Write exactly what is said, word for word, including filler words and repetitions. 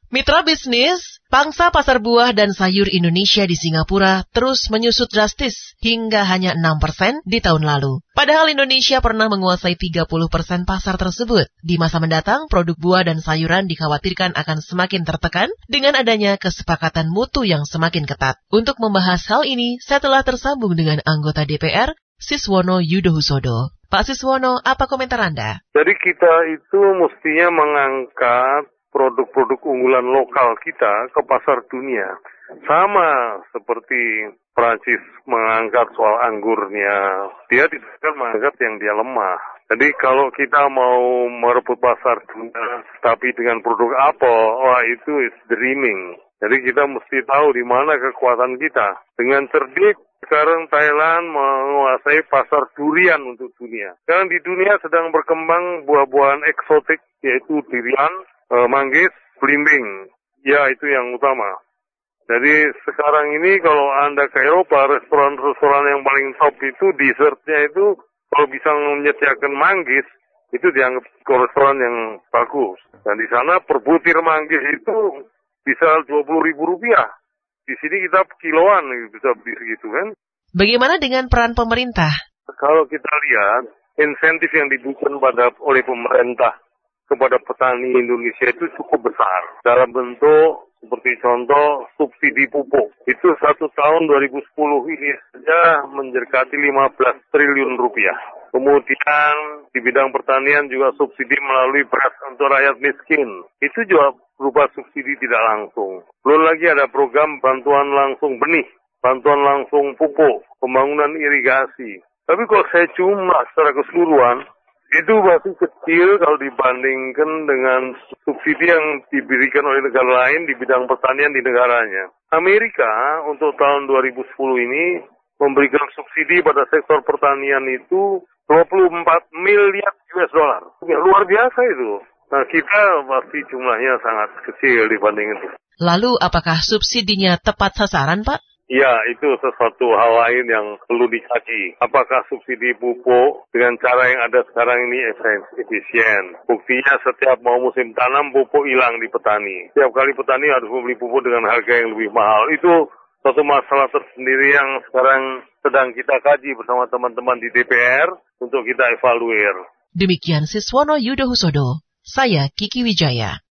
Mitra bisnis, pangsa pasar buah dan sayur Indonesia di Singapura terus menyusut drastis hingga hanya enam persen di tahun lalu. Padahal Indonesia pernah menguasai tiga puluh persen pasar tersebut. Di masa mendatang, produk buah dan sayuran dikhawatirkan akan semakin tertekan dengan adanya kesepakatan mutu yang semakin ketat. Untuk membahas hal ini, saya telah tersambung dengan anggota D P R, Siswono Yudhohusodo. Pak Siswono, apa komentar Anda? Jadi kita itu mestinya mengangkat produk-produk unggulan lokal kita ke pasar dunia. Sama seperti Prancis mengangkat soal anggurnya. Dia tidak akan mengangkat yang dia lemah. Jadi kalau kita mau merebut pasar dunia, tapi dengan produk apel, wah itu is dreaming. Jadi kita mesti tahu di mana kekuatan kita. Dengan cerdik, sekarang Thailand menguasai pasar durian untuk dunia. Sekarang di dunia sedang berkembang buah-buahan eksotik, yaitu durian, Uh, manggis, belimbing, ya itu yang utama. Jadi sekarang ini kalau Anda ke Eropa, restoran-restoran yang paling top itu dessertnya itu kalau bisa menyediakan manggis, itu dianggap restoran yang bagus. Dan di sana per butir manggis itu bisa dua puluh ribu rupiah. Di sini kita kiloan bisa beli segitu kan. Bagaimana dengan peran pemerintah? Kalau kita lihat insentif yang diberikan pada oleh pemerintah kepada petani Indonesia itu cukup besar. Dalam bentuk seperti contoh subsidi pupuk. Itu satu tahun dua ribu sepuluh ini saja mendekati lima belas triliun rupiah. Kemudian di bidang pertanian juga subsidi melalui beras untuk rakyat miskin. Itu juga berupa subsidi tidak langsung. Belum lagi ada program bantuan langsung benih, bantuan langsung pupuk, pembangunan irigasi. Tapi kalau saya cuma secara keseluruhan, itu masih kecil kalau dibandingkan dengan subsidi yang diberikan oleh negara lain di bidang pertanian di negaranya. Amerika untuk tahun dua ribu sepuluh ini memberikan subsidi pada sektor pertanian itu dua puluh empat miliar U S dollar. Ya, luar biasa itu. Nah, kita pasti jumlahnya sangat kecil dibanding itu. Lalu apakah subsidinya tepat sasaran, Pak? Ya, itu sesuatu hal lain yang perlu dikaji. Apakah subsidi pupuk dengan cara yang ada sekarang ini efisien? Buktinya setiap mau musim tanam, pupuk hilang di petani. Setiap kali petani harus membeli pupuk dengan harga yang lebih mahal. Itu suatu masalah tersendiri yang sekarang sedang kita kaji bersama teman-teman di D P R untuk kita evaluir. Demikian Siswono Yudhohusodo. Saya Kiki Wijaya.